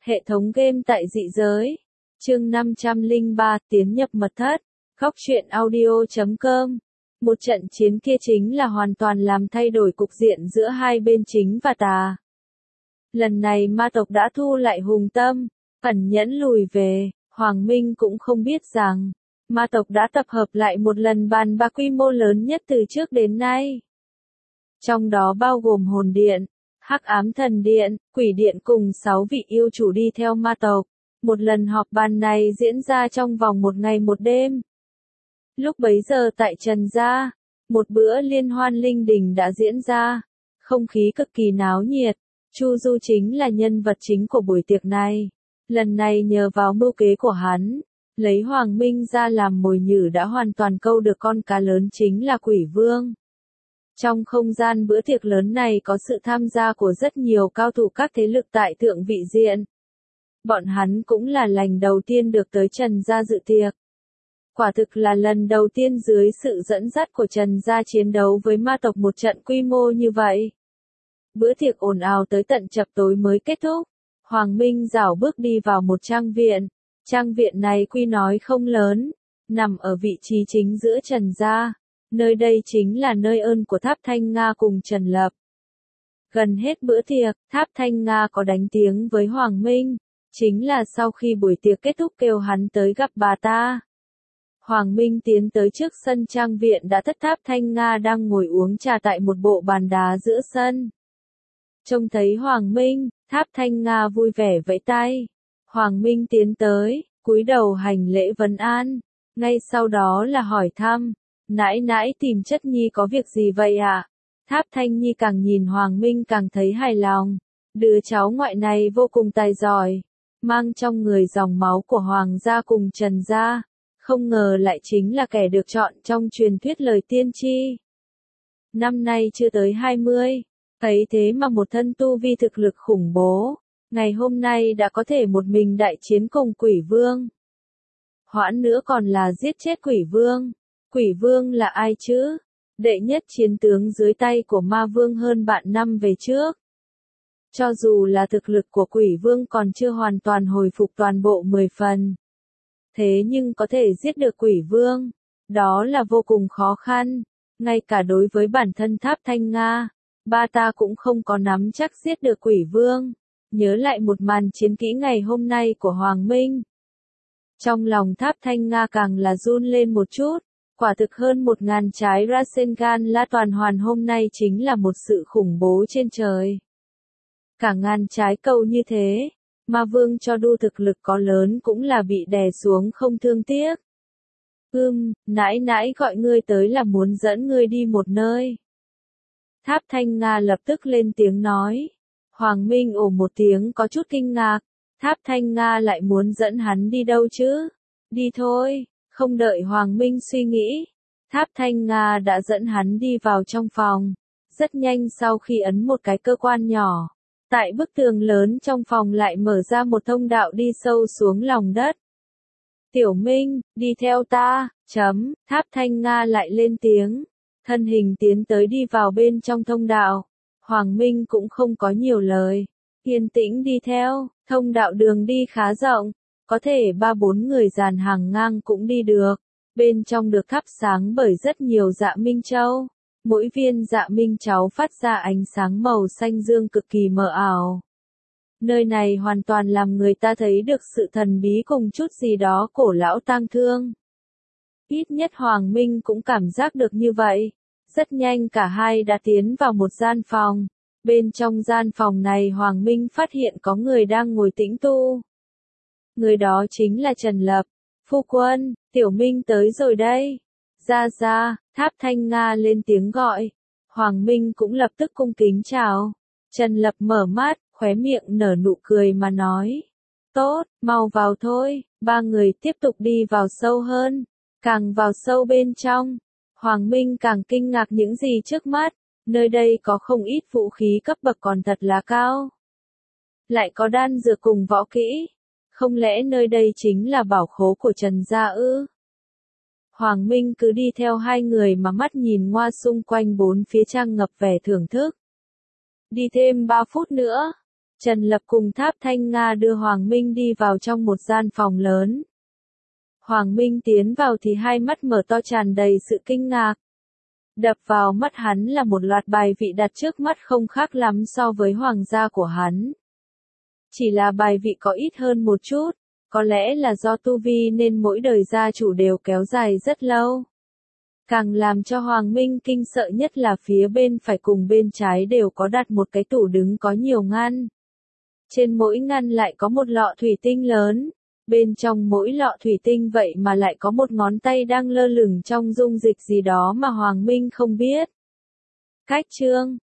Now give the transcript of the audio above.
Hệ thống game tại dị giới. Chương 503 tiến nhập mật thất. Góc truyện audio.com. Một trận chiến kia chính là hoàn toàn làm thay đổi cục diện giữa hai bên chính và tà. Lần này ma tộc đã thu lại hùng tâm, ẩn nhẫn lùi về. Hoàng Minh cũng không biết rằng, ma tộc đã tập hợp lại một lần bàn bạc quy mô lớn nhất từ trước đến nay. Trong đó bao gồm hồn điện, hắc ám thần điện, quỷ điện cùng 6 vị yêu chủ đi theo ma tộc. Một lần họp bàn này diễn ra trong vòng một ngày một đêm. Lúc bấy giờ tại Trần Gia, một bữa liên hoan linh đình đã diễn ra. Không khí cực kỳ náo nhiệt. Chu Du chính là nhân vật chính của buổi tiệc này. Lần này nhờ vào mưu kế của hắn, lấy Hoàng Minh ra làm mồi nhử đã hoàn toàn câu được con cá lớn chính là Quỷ Vương. Trong không gian bữa tiệc lớn này có sự tham gia của rất nhiều cao thủ các thế lực tại Thượng Vị Diện. Bọn hắn cũng là lần đầu tiên được tới Trần Gia dự tiệc. Quả thực là lần đầu tiên dưới sự dẫn dắt của Trần Gia chiến đấu với ma tộc một trận quy mô như vậy. Bữa tiệc ồn ào tới tận chập tối mới kết thúc. Hoàng Minh rảo bước đi vào một trang viện. Trang viện này quy nói không lớn, nằm ở vị trí chính giữa Trần Gia. Nơi đây chính là nơi ơn của Tháp Thanh Nga cùng Trần Lập. Gần hết bữa tiệc, Tháp Thanh Nga có đánh tiếng với Hoàng Minh. Chính là sau khi buổi tiệc kết thúc kêu hắn tới gặp bà ta. Hoàng Minh tiến tới trước sân trang viện đã thất Tháp Thanh Nga đang ngồi uống trà tại một bộ bàn đá giữa sân. Trông thấy Hoàng Minh, Tháp Thanh Nga vui vẻ vẫy tay. Hoàng Minh tiến tới, cúi đầu hành lễ vấn an. Ngay sau đó là hỏi thăm. Nãi nãi tìm Chất Nhi có việc gì vậy ạ? Tháp Thanh Nhi càng nhìn Hoàng Minh càng thấy hài lòng. Đứa cháu ngoại này vô cùng tài giỏi. Mang trong người dòng máu của Hoàng gia cùng Trần gia. Không ngờ lại chính là kẻ được chọn trong truyền thuyết lời tiên tri. Năm nay chưa tới 20. Ấy thế mà một thân tu vi thực lực khủng bố. Ngày hôm nay đã có thể một mình đại chiến cùng Quỷ Vương. Hoãn nữa còn là giết chết Quỷ Vương. Quỷ Vương là ai chứ? Đệ nhất chiến tướng dưới tay của Ma Vương hơn bạn năm về trước. Cho dù là thực lực của Quỷ Vương còn chưa hoàn toàn hồi phục toàn bộ 10 phần. Thế nhưng có thể giết được Quỷ Vương, đó là vô cùng khó khăn. Ngay cả đối với bản thân Tháp Thanh Nga, ba ta cũng không có nắm chắc giết được Quỷ Vương. Nhớ lại một màn chiến kỹ ngày hôm nay của Hoàng Minh. Trong lòng Tháp Thanh Nga càng là run lên một chút. Quả thực hơn 1000 trái Rasengan La Toàn Hoàn hôm nay chính là một sự khủng bố trên trời. Cả ngàn trái cầu như thế, Ma Vương cho đu thực lực có lớn cũng là bị đè xuống không thương tiếc. Nãi nãi gọi ngươi tới là muốn dẫn ngươi đi một nơi. Tháp Thanh Nga lập tức lên tiếng nói. Hoàng Minh ồ một tiếng có chút kinh ngạc. Tháp Thanh Nga lại muốn dẫn hắn đi đâu chứ? Đi thôi. Không đợi Hoàng Minh suy nghĩ, Tháp Thanh Nga đã dẫn hắn đi vào trong phòng. Rất nhanh sau khi ấn một cái cơ quan nhỏ, tại bức tường lớn trong phòng lại mở ra một thông đạo đi sâu xuống lòng đất. Tiểu Minh, đi theo ta, Tháp Thanh Nga lại lên tiếng. Thân hình tiến tới đi vào bên trong thông đạo. Hoàng Minh cũng không có nhiều lời. Yên tĩnh đi theo, thông đạo đường đi khá rộng. Có thể 3-4 người dàn hàng ngang cũng đi được. Bên trong được thắp sáng bởi rất nhiều dạ minh châu. Mỗi viên dạ minh châu phát ra ánh sáng màu xanh dương cực kỳ mờ ảo. Nơi này hoàn toàn làm người ta thấy được sự thần bí cùng chút gì đó cổ lão tang thương. Ít nhất Hoàng Minh cũng cảm giác được như vậy. Rất nhanh cả hai đã tiến vào một gian phòng. Bên trong gian phòng này Hoàng Minh phát hiện có người đang ngồi tĩnh tu. Người đó chính là Trần Lập. Phu quân, Tiểu Minh tới rồi đây. Ra, Tháp Thanh Nga lên tiếng gọi. Hoàng Minh cũng lập tức cung kính chào. Trần Lập mở mắt, khóe miệng nở nụ cười mà nói. Tốt, mau vào thôi. Ba người tiếp tục đi vào sâu hơn. Càng vào sâu bên trong, Hoàng Minh càng kinh ngạc những gì trước mắt. Nơi đây có không ít vũ khí cấp bậc còn thật là cao. Lại có đan dược cùng võ kỹ. Không lẽ nơi đây chính là bảo khố của Trần Gia ư? Hoàng Minh cứ đi theo hai người mà mắt nhìn ngoa xung quanh bốn phía tràn ngập vẻ thưởng thức. Đi thêm 3 phút nữa. Trần Lập cùng Tháp Thanh Nga đưa Hoàng Minh đi vào trong một gian phòng lớn. Hoàng Minh tiến vào thì hai mắt mở to tràn đầy sự kinh ngạc. Đập vào mắt hắn là một loạt bài vị đặt trước mắt không khác lắm so với hoàng gia của hắn. Chỉ là bài vị có ít hơn một chút, có lẽ là do tu vi nên mỗi đời gia chủ đều kéo dài rất lâu. Càng làm cho Hoàng Minh kinh sợ nhất là phía bên phải cùng bên trái đều có đặt một cái tủ đứng có nhiều ngăn. Trên mỗi ngăn lại có một lọ thủy tinh lớn, bên trong mỗi lọ thủy tinh vậy mà lại có một ngón tay đang lơ lửng trong dung dịch gì đó mà Hoàng Minh không biết. Cách chương